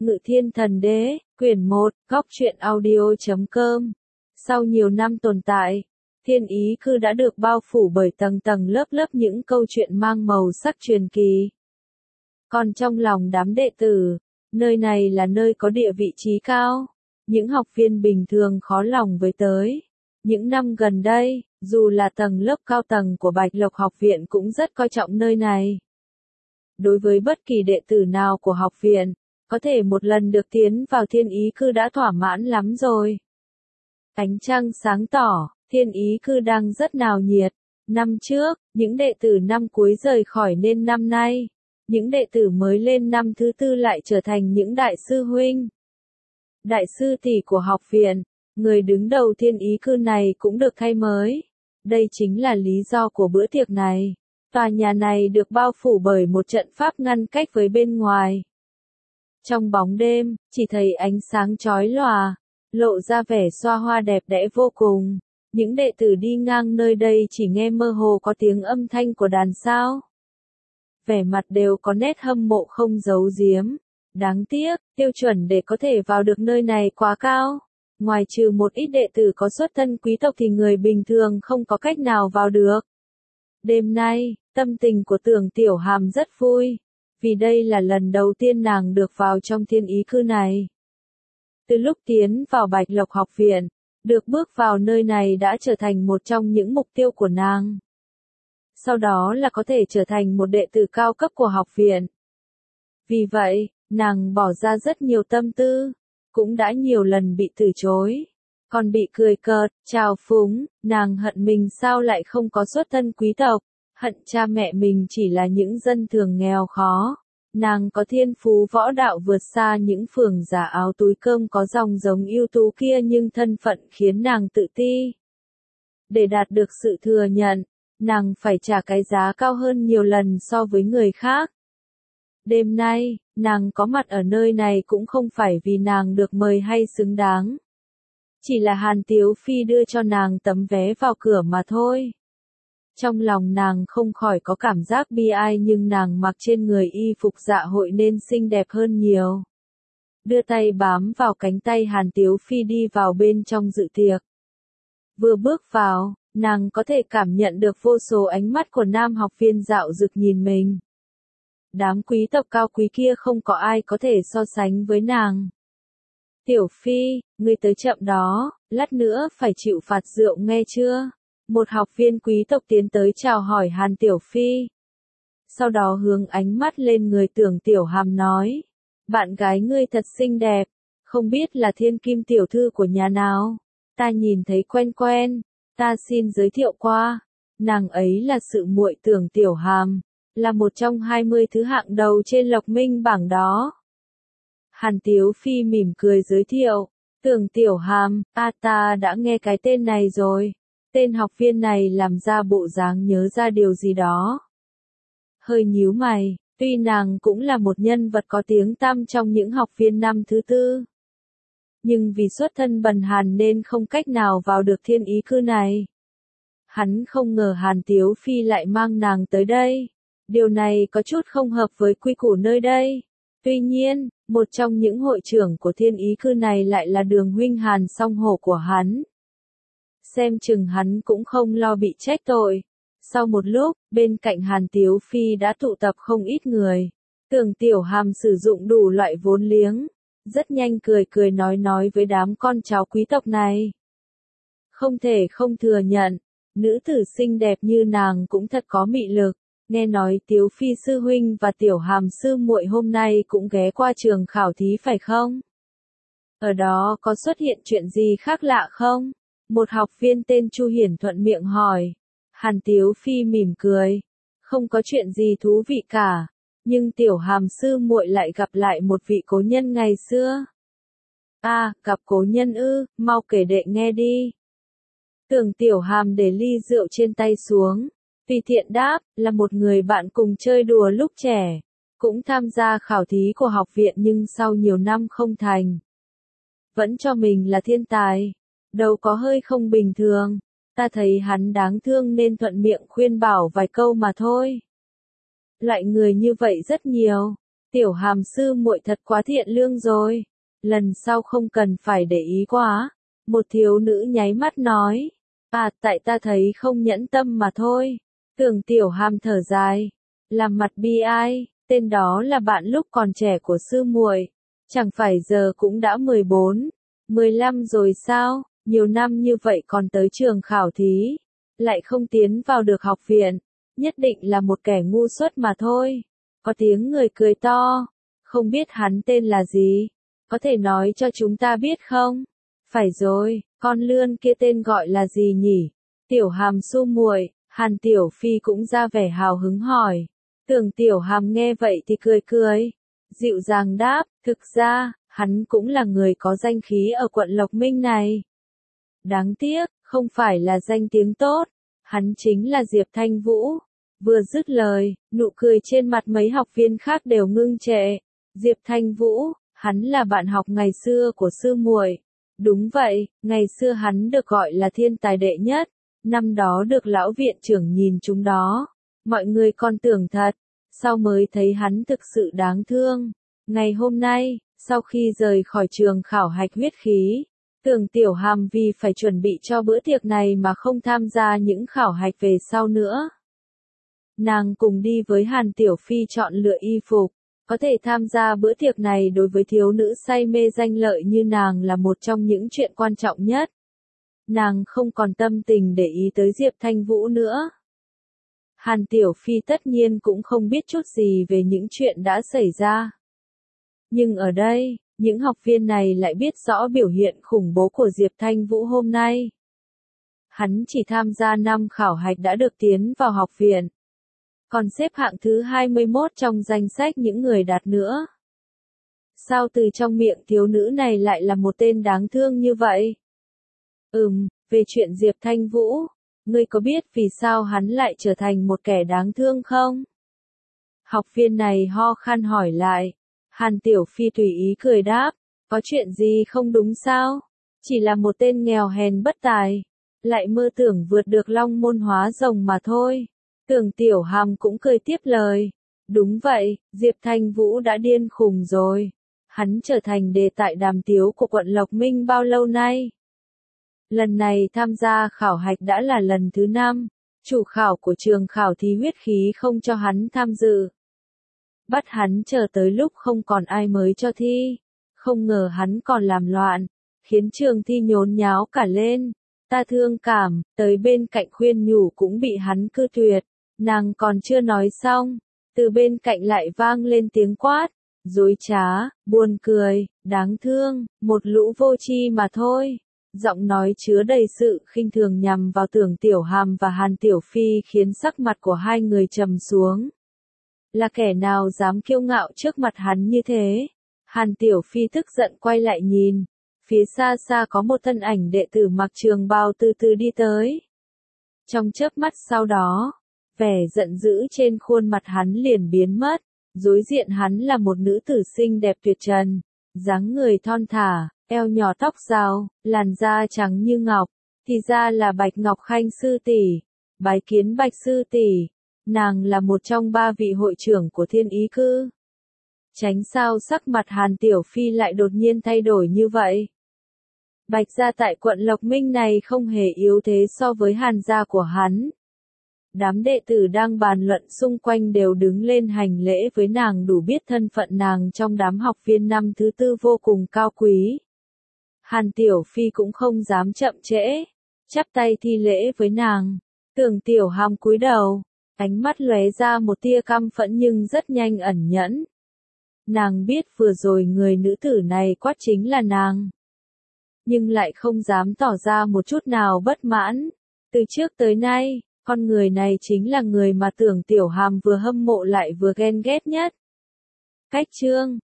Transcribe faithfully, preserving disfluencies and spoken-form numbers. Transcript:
Ngự Thiên Thần Đế, quyển một, góc truyện audio chấm com. Sau nhiều năm tồn tại, Thiên Ý Cư đã được bao phủ bởi tầng tầng lớp lớp những câu chuyện mang màu sắc truyền kỳ. Còn trong lòng đám đệ tử, nơi này là nơi có địa vị trí cao, những học viên bình thường khó lòng với tới. Những năm gần đây, dù là tầng lớp cao tầng của Bạch Lộc học viện cũng rất coi trọng nơi này. Đối với bất kỳ đệ tử nào của học viện, có thể một lần được tiến vào Thiên Ý Cư đã thỏa mãn lắm rồi. Ánh trăng sáng tỏ, Thiên Ý Cư đang rất náo nhiệt. Năm trước, những đệ tử năm cuối rời khỏi nên năm nay, những đệ tử mới lên năm thứ tư lại trở thành những đại sư huynh, đại sư tỷ của học viện. Người đứng đầu Thiên Ý Cư này cũng được thay mới. Đây chính là lý do của bữa tiệc này. Tòa nhà này được bao phủ bởi một trận pháp ngăn cách với bên ngoài. Trong bóng đêm, chỉ thấy ánh sáng chói lòa, lộ ra vẻ xoa hoa đẹp đẽ vô cùng. Những đệ tử đi ngang nơi đây chỉ nghe mơ hồ có tiếng âm thanh của đàn sao. Vẻ mặt đều có nét hâm mộ không giấu giếm. Đáng tiếc, tiêu chuẩn để có thể vào được nơi này quá cao. Ngoài trừ một ít đệ tử có xuất thân quý tộc thì người bình thường không có cách nào vào được. Đêm nay, tâm tình của Tưởng Tiểu Hàm rất vui, vì đây là lần đầu tiên nàng được vào trong Thiên Ý Cư này. Từ lúc tiến vào Bạch Lộc học viện, được bước vào nơi này đã trở thành một trong những mục tiêu của nàng. Sau đó là có thể trở thành một đệ tử cao cấp của học viện. Vì vậy, nàng bỏ ra rất nhiều tâm tư, cũng đã nhiều lần bị từ chối, còn bị cười cợt, trào phúng. Nàng hận mình sao lại không có xuất thân quý tộc, hận cha mẹ mình chỉ là những dân thường nghèo khó. Nàng có thiên phú võ đạo vượt xa những phường giả áo túi cơm có dòng giống ưu tú kia, nhưng thân phận khiến nàng tự ti. Để đạt được sự thừa nhận, nàng phải trả cái giá cao hơn nhiều lần so với người khác. Đêm nay, nàng có mặt ở nơi này cũng không phải vì nàng được mời hay xứng đáng. Chỉ là Hàn Tiếu Phi đưa cho nàng tấm vé vào cửa mà thôi. Trong lòng nàng không khỏi có cảm giác bi ai, nhưng nàng mặc trên người y phục dạ hội nên xinh đẹp hơn nhiều. Đưa tay bám vào cánh tay Hàn Tiếu Phi đi vào bên trong dự tiệc. Vừa bước vào, nàng có thể cảm nhận được vô số ánh mắt của nam học viên dạo dực nhìn mình. Đám quý tộc cao quý kia không có ai có thể so sánh với nàng. Tiểu Phi, ngươi tới chậm đó, lát nữa phải chịu phạt rượu nghe chưa? Một học viên quý tộc tiến tới chào hỏi Hàn Tiểu Phi. Sau đó hướng ánh mắt lên người Tưởng Tiểu Hàm nói. Bạn gái ngươi thật xinh đẹp, không biết là thiên kim tiểu thư của nhà nào? Ta nhìn thấy quen quen, ta xin giới thiệu qua. Nàng ấy là sự muội Tưởng Tiểu Hàm, là một trong hai mươi thứ hạng đầu trên Lộc Minh bảng đó. Hàn Tiếu Phi mỉm cười giới thiệu. Tưởng Tiểu Hàm, a ta đã nghe cái tên này rồi. Tên học viên này làm ra bộ dáng nhớ ra điều gì đó. Hơi nhíu mày, tuy nàng cũng là một nhân vật có tiếng tăm trong những học viên năm thứ tư. Nhưng vì xuất thân bần hàn nên không cách nào vào được Thiên Ý Cư này. Hắn không ngờ Hàn Tiếu Phi lại mang nàng tới đây. Điều này có chút không hợp với quy củ nơi đây. Tuy nhiên, một trong những hội trưởng của Thiên Ý Cư này lại là Đường huynh Hàn Song Hổ của hắn. Xem chừng hắn cũng không lo bị trách tội. Sau một lúc, bên cạnh Hàn Tiếu Phi đã tụ tập không ít người. Tưởng Tiểu Hàm sử dụng đủ loại vốn liếng, rất nhanh cười cười nói nói với đám con cháu quý tộc này. Không thể không thừa nhận, nữ tử xinh đẹp như nàng cũng thật có mị lực. Nghe nói Tiếu Phi sư huynh và Tiểu Hàm sư muội hôm nay cũng ghé qua trường khảo thí phải không? Ở đó có xuất hiện chuyện gì khác lạ không? Một học viên tên Chu Hiển thuận miệng hỏi. Hàn Tiếu Phi mỉm cười. Không có chuyện gì thú vị cả. Nhưng Tiểu Hàm sư muội lại gặp lại một vị cố nhân ngày xưa. À, gặp cố nhân ư, mau kể đệ nghe đi. Tưởng Tiểu Hàm để ly rượu trên tay xuống. Tùy tiện đáp, là một người bạn cùng chơi đùa lúc trẻ. Cũng tham gia khảo thí của học viện nhưng sau nhiều năm không thành. Vẫn cho mình là thiên tài. Đâu có hơi không bình thường, ta thấy hắn đáng thương nên thuận miệng khuyên bảo vài câu mà thôi. Loại người như vậy rất nhiều, Tiểu Hàm sư muội thật quá thiện lương rồi. Lần sau không cần phải để ý quá. Một thiếu nữ nháy mắt nói. À, tại ta thấy không nhẫn tâm mà thôi. Tưởng Tiểu Hàm thở dài. Làm mặt bi ai, tên đó là bạn lúc còn trẻ của sư muội. Chẳng phải giờ cũng đã mười bốn, mười lăm rồi sao, nhiều năm như vậy còn tới trường khảo thí. Lại không tiến vào được học viện. Nhất định là một kẻ ngu xuẩn mà thôi. Có tiếng người cười to. Không biết hắn tên là gì? Có thể nói cho chúng ta biết không? Phải rồi, con lươn kia tên gọi là gì nhỉ? Tiểu Hàm su muội, Hàn Tiểu Phi cũng ra vẻ hào hứng hỏi. Tưởng Tiểu Hàm nghe vậy thì cười cười. Dịu dàng đáp, thực ra, hắn cũng là người có danh khí ở quận Lộc Minh này. Đáng tiếc, không phải là danh tiếng tốt. Hắn chính là Diệp Thanh Vũ. Vừa dứt lời, nụ cười trên mặt mấy học viên khác đều ngưng trệ. Diệp Thanh Vũ, hắn là bạn học ngày xưa của sư muội. Đúng vậy, ngày xưa hắn được gọi là thiên tài đệ nhất. Năm đó được lão viện trưởng nhìn chúng đó. Mọi người còn tưởng thật, sau mới thấy hắn thực sự đáng thương. Ngày hôm nay, sau khi rời khỏi trường khảo hạch huyết khí, Tưởng Tiểu Hàm vì phải chuẩn bị cho bữa tiệc này mà không tham gia những khảo hạch về sau nữa. Nàng cùng đi với Hàn Tiểu Phi chọn lựa y phục. Có thể tham gia bữa tiệc này đối với thiếu nữ say mê danh lợi như nàng là một trong những chuyện quan trọng nhất. Nàng không còn tâm tình để ý tới Diệp Thanh Vũ nữa. Hàn Tiểu Phi tất nhiên cũng không biết chút gì về những chuyện đã xảy ra. Nhưng ở đây, những học viên này lại biết rõ biểu hiện khủng bố của Diệp Thanh Vũ hôm nay. Hắn chỉ tham gia năm khảo hạch đã được tiến vào học viện. Còn xếp hạng thứ hai mươi mốt trong danh sách những người đạt nữa. Sao từ trong miệng thiếu nữ này lại là một tên đáng thương như vậy? Ừm, về chuyện Diệp Thanh Vũ, ngươi có biết vì sao hắn lại trở thành một kẻ đáng thương không? Học viên này ho khan hỏi lại. Hàn Tiểu Phi tùy ý cười đáp, có chuyện gì không đúng sao? Chỉ là một tên nghèo hèn bất tài, lại mơ tưởng vượt được long môn hóa rồng mà thôi. Tưởng Tiểu Hàm cũng cười tiếp lời. Đúng vậy, Diệp Thanh Vũ đã điên khùng rồi. Hắn trở thành đề tài đàm tiếu của quận Lộc Minh bao lâu nay? Lần này tham gia khảo hạch đã là lần thứ năm. Chủ khảo của trường khảo thí huyết khí không cho hắn tham dự. Bắt hắn chờ tới lúc không còn ai mới cho thi. Không ngờ hắn còn làm loạn, khiến trường thi nhốn nháo cả lên. Ta thương cảm, tới bên cạnh khuyên nhủ cũng bị hắn cự tuyệt. Nàng còn chưa nói xong, từ bên cạnh lại vang lên tiếng quát. Dối trá, buồn cười, đáng thương, một lũ vô tri mà thôi. Giọng nói chứa đầy sự khinh thường nhằm vào Tưởng Tiểu Hàm và Hàn Tiểu Phi khiến sắc mặt của hai người trầm xuống. Là kẻ nào dám kiêu ngạo trước mặt hắn như thế? Hàn Tiểu Phi tức giận quay lại nhìn. Phía xa xa có một thân ảnh đệ tử mặc trường bào từ từ đi tới. Trong chớp mắt sau đó, vẻ giận dữ trên khuôn mặt hắn liền biến mất. Đối diện hắn là một nữ tử xinh đẹp tuyệt trần, dáng người thon thả, eo nhỏ tóc rào, làn da trắng như ngọc, thì ra là Bạch Ngọc Khanh sư tỷ. Bái kiến Bạch sư tỷ. Nàng là một trong ba vị hội trưởng của Thiên Ý Cư. Tránh sao sắc mặt Hàn Tiểu Phi lại đột nhiên thay đổi như vậy. Bạch gia tại quận Lộc Minh này không hề yếu thế so với Hàn gia của hắn. Đám đệ tử đang bàn luận xung quanh đều đứng lên hành lễ với nàng, đủ biết thân phận nàng trong đám học viên năm thứ tư vô cùng cao quý. Hàn Tiểu Phi cũng không dám chậm trễ, chắp tay thi lễ với nàng. Tưởng Tiểu Hàm cúi đầu, ánh mắt lóe ra một tia căm phẫn nhưng rất nhanh ẩn nhẫn. Nàng biết vừa rồi người nữ tử này quát chính là nàng, nhưng lại không dám tỏ ra một chút nào bất mãn. Từ trước tới nay, con người này chính là người mà Tưởng Tiểu Hàm vừa hâm mộ lại vừa ghen ghét nhất. Cách chương